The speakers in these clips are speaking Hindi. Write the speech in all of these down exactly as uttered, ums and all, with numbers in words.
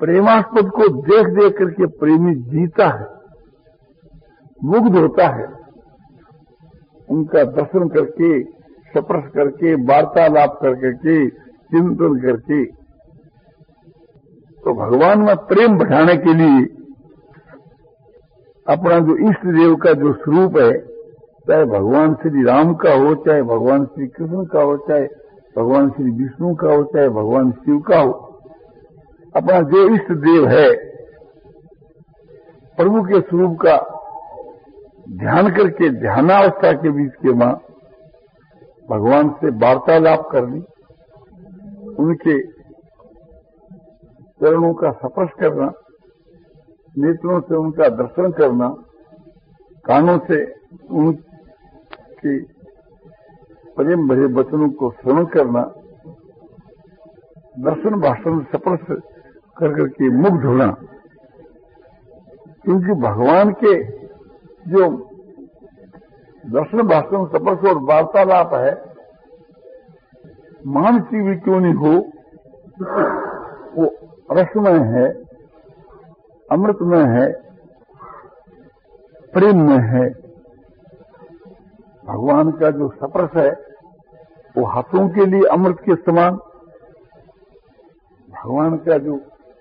प्रेमास्पद को देख देख करके प्रेमी जीता है, मुग्ध होता है, उनका दर्शन करके, स्पर्श करके, वार्तालाप करके, चिंतन करके। तो भगवान में प्रेम बढ़ाने के लिए अपना जो इष्ट देव का जो स्वरूप है, चाहे भगवान श्री राम का हो, चाहे भगवान श्री कृष्ण का हो, चाहे भगवान श्री विष्णु का हो, चाहे भगवान शिव का हो, अपना जो इष्ट देव है प्रभु के स्वरूप का ध्यान करके ध्यानावस्था के बीच के मां भगवान से वार्तालाप करनी, उनके चरणों का स्पर्श करना, नेत्रों से उनका दर्शन करना, कानों से उनके प्रेम भरे वचनों को श्रवण करना, दर्शन भाषण स्पर्श कर करके मुग्ध होना। क्योंकि भगवान के जो दर्शन भाषण स्पर्श और वार्तालाप है, महान चीज क्यों नहीं हो, वो रसमय है, अमृतमय है, प्रेम में है। भगवान का जो स्पर्श है वो हाथों के लिए अमृत के समान, भगवान का जो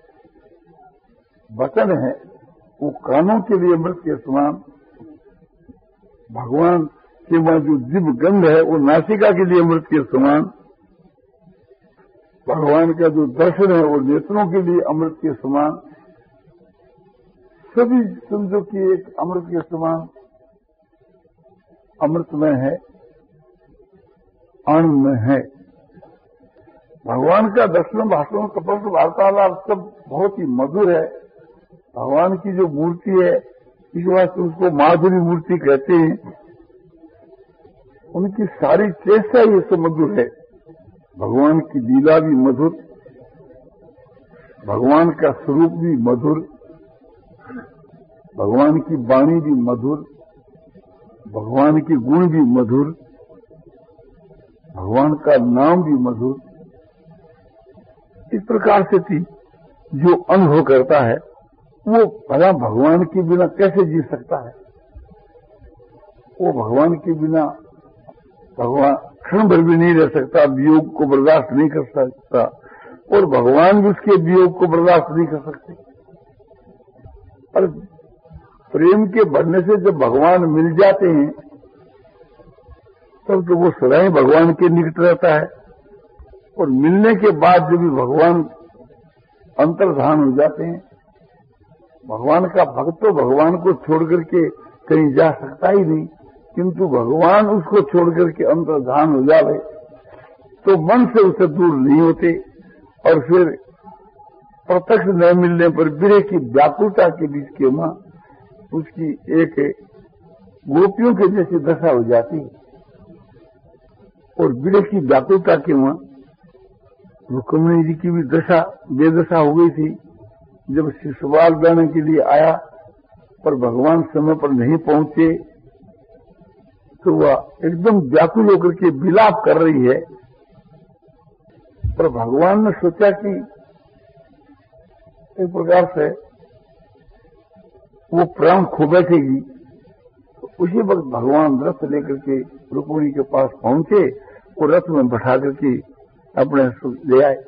वचन है वो कानों के लिए अमृत के समान, भगवान के वहां जो दिव्य गंध है वो नासिका के लिए अमृत के समान, भगवान का जो दर्शन है वो नेत्रों के लिए अमृत के समान, सभी समझो कि एक अमृत के समान अमृतमय है, आनंदमय है। भगवान का दर्शन भाषण स्पर्श वार्तालाप सब बहुत ही मधुर है। भगवान की जो मूर्ति है इस वास्ते उसको माधुरी मूर्ति कहते हैं। उनकी सारी चेष्टा ये सब मधुर है। भगवान की लीला भी मधुर, भगवान का स्वरूप भी मधुर, भगवान की वाणी भी मधुर, भगवान के गुण भी मधुर, भगवान का नाम भी मधुर। इस प्रकार से थी जो अनुभव करता है वो भला भगवान के बिना कैसे जी सकता है। वो भगवान के बिना भगवान क्षण भर भी नहीं रह सकता, वियोग को बर्दाश्त नहीं कर सकता, और भगवान भी उसके वियोग को बर्दाश्त नहीं कर सकते। और प्रेम के बढ़ने से जब भगवान मिल जाते हैं तब तो वो सदाई भगवान के निकट रहता है, और मिलने के बाद जब भी भगवान अंतर्धान हो जाते हैं, भगवान का भक्त तो भगवान को छोड़ करके कहीं जा सकता ही नहीं, किंतु भगवान उसको छोड़ करके अंतर्धान हो जावे तो मन से उसे दूर नहीं होते। और फिर प्रत्यक्ष न मिलने पर विरह की व्याकुलता के बीच के मां उसकी एक गोपियों के जैसी दशा हो जाती, और विरह की व्याकुलता के मां रुक्मिणी जी की भी दशा बेदशा हो गई थी। जब शिशुपाल देने के लिए आया पर भगवान समय पर नहीं पहुंचे तो वह एकदम व्याकुल होकर के विलाप कर रही है। पर भगवान ने सोचा कि एक प्रकार से वो प्राण खो बैठेगी, तो उसी वक्त भगवान रथ लेकर के रुक्मिणी के पास पहुंचे और रथ में बैठा करके अपने ले आए।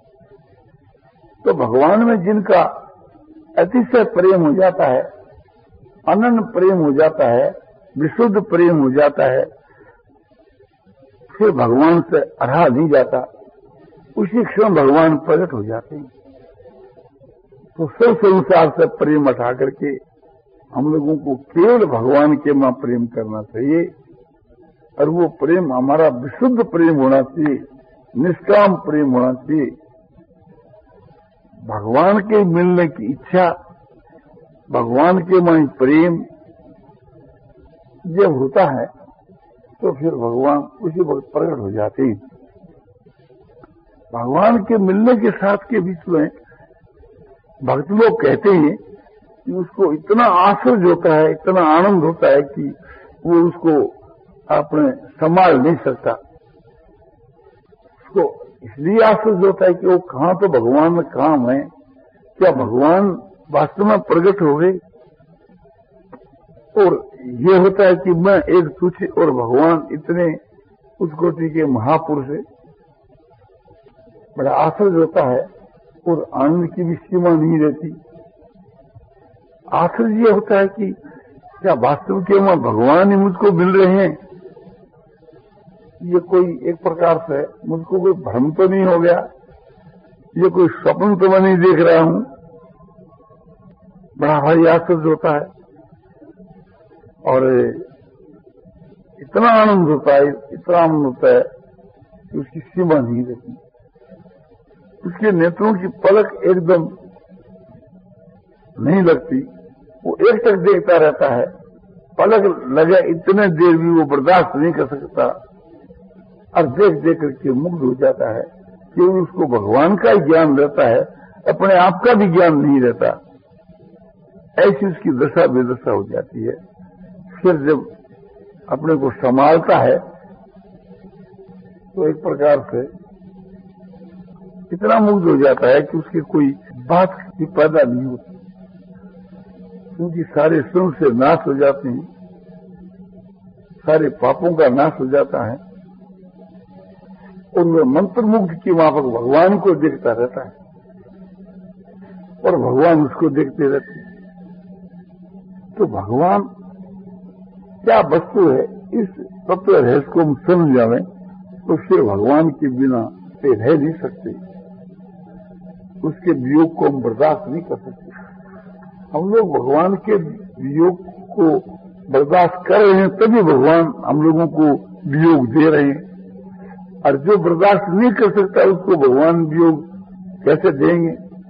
तो भगवान में जिनका अतिशय प्रेम हो जाता है, अनन्य प्रेम हो जाता है, विशुद्ध प्रेम हो जाता है, फिर भगवान से रहा नहीं जाता, उसी क्षण भगवान प्रकट हो जाते हैं। तो सब संसार से प्रेम हटा करके हम लोगों को केवल भगवान के मां प्रेम करना चाहिए, और वो प्रेम हमारा विशुद्ध प्रेम होना चाहिए, निष्काम प्रेम होना चाहिए। भगवान के मिलने की इच्छा, भगवान के मां प्रेम जब होता है तो फिर भगवान उसी वक्त प्रकट हो जाते हैं। भगवान के मिलने के साथ के बीच में भक्त लोग कहते हैं कि उसको इतना आश्चर्य होता है, इतना आनंद होता है कि वो उसको अपने संभाल नहीं सकता। उसको इसलिए आश्चर्य होता है कि वो कहां तो भगवान में काम है क्या भगवान वास्तव में प्रकट हो गए? और ये होता है कि मैं एक तुच्छ और भगवान इतने उस कोटि के महापुरुष है, बड़ा आश्चर्य होता है और आनंद की भी सीमा नहीं रहती। आश्चर्य ये होता है कि क्या वास्तव के वहां भगवान ही मुझको मिल रहे हैं? ये कोई एक प्रकार से मुझको कोई भ्रम तो नहीं हो गया? ये कोई स्वप्न तो मैं नहीं देख रहा हूं? बड़ा भारी आश्चर्य होता है और इतना आनंद होता है, इतना आनंद होता है कि उसकी सीमा नहीं रहती। उसके नेत्रों की पलक एकदम नहीं लगती, वो एक टक देखता रहता है। पलक लगे इतने देर भी वो बर्दाश्त नहीं कर सकता और देख देख करके मुग्ध हो जाता है कि उसको भगवान का ही ज्ञान रहता है, अपने आप का भी ज्ञान नहीं रहता। ऐसी उसकी दशा बेदशा हो जाती है। फिर जब अपने को संभालता है तो एक प्रकार से इतना मुग्ध हो जाता है कि उसकी कोई बात भी पैदा नहीं होती, क्योंकि सारे सुख से नाश हो जाते हैं, सारे पापों का नाश हो जाता है और वह मंत्र मुग्ध की माफक भगवान को देखता रहता है और भगवान उसको देखते रहते हैं। तो भगवान क्या वस्तु है, इस तत्व रहस्य को हम समझ जाए तो फिर भगवान के बिना रह नहीं सकते, उसके वियोग को हम बर्दाश्त नहीं कर सकते। हम लोग भगवान के वियोग को बर्दाश्त कर रहे हैं तभी भगवान हम लोगों को वियोग दे रहे हैं, और जो बर्दाश्त नहीं कर सकता उसको भगवान वियोग कैसे देंगे?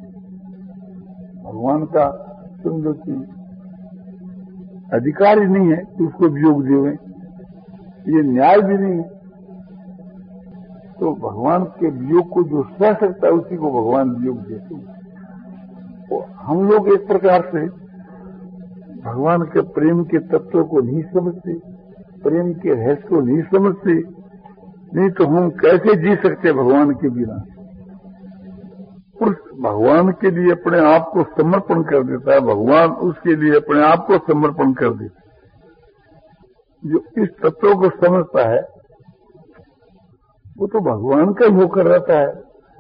भगवान का समझो कि अधिकार ही नहीं है कि उसको वियोग देवे, ये न्याय भी नहीं है। तो भगवान के वियोग को जो सह सकता है उसी को भगवान वियोग देते हैं। तो हम लोग एक प्रकार से भगवान के प्रेम के तत्व को नहीं समझते, प्रेम के रहस्य को नहीं समझते, नहीं तो हम कैसे जी सकते भगवान के बिना? पुरुष भगवान के लिए अपने आप को समर्पण कर देता है, भगवान उसके लिए अपने आप को समर्पण कर देता है। जो इस तत्व को समझता है वो तो भगवान का ही होकर रहता है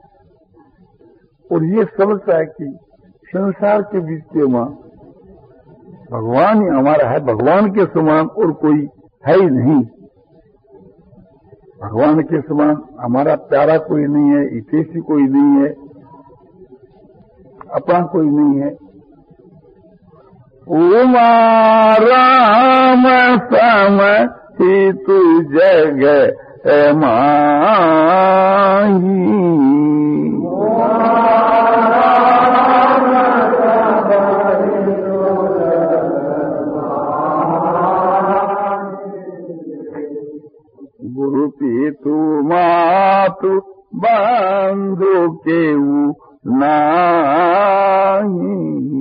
और ये समझता है कि संसार के बीच के मां भगवान ही हमारा है, भगवान के समान और कोई है ही नहीं। भगवान के समान हमारा प्यारा कोई नहीं है, हितैषी कोई नहीं है, अपना कोई नहीं है। उमा राम सम ही तू जग माही, गुरु पीतु मातु बंधु केऊ नाही,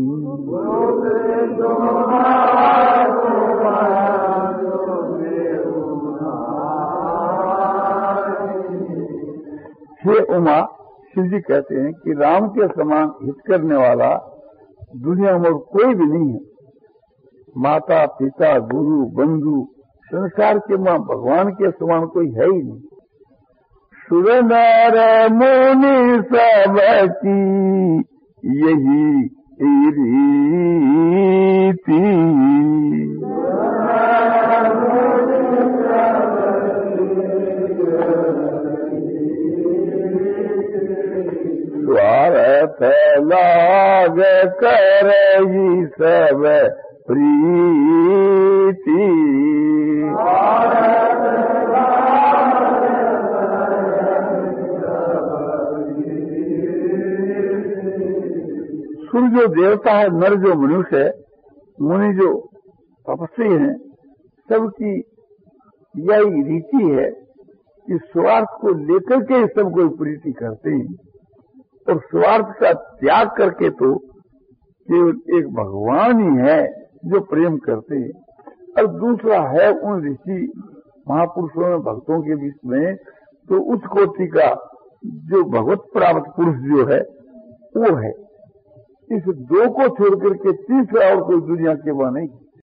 हे उमा, शिव जी कहते हैं कि राम के समान हित करने वाला दुनिया में कोई भी नहीं है। माता पिता गुरु बंधु संसार के मां भगवान के समान कोई है ही नहीं। सुर नर मुनि सब की यही रीति, स्वार्थ लाग करई सब प्रीति, सुर जो देवता है, नर जो मनुष्य है, मुनि जो तपस्वी हैं, सबकी यही रीति है कि स्वार्थ को लेकर के सब कोई प्रीति करते हैं और स्वार्थ का त्याग करके तो केवल एक भगवान ही है जो प्रेम करते हैं। और दूसरा है उन ऋषि महापुरुषों में भक्तों के बीच में तो उस कोटि का जो भगवत प्राप्त पुरुष जो है वो है। इस दो को छोड़ करके तीसरा और कोई दुनिया के वहां नहीं।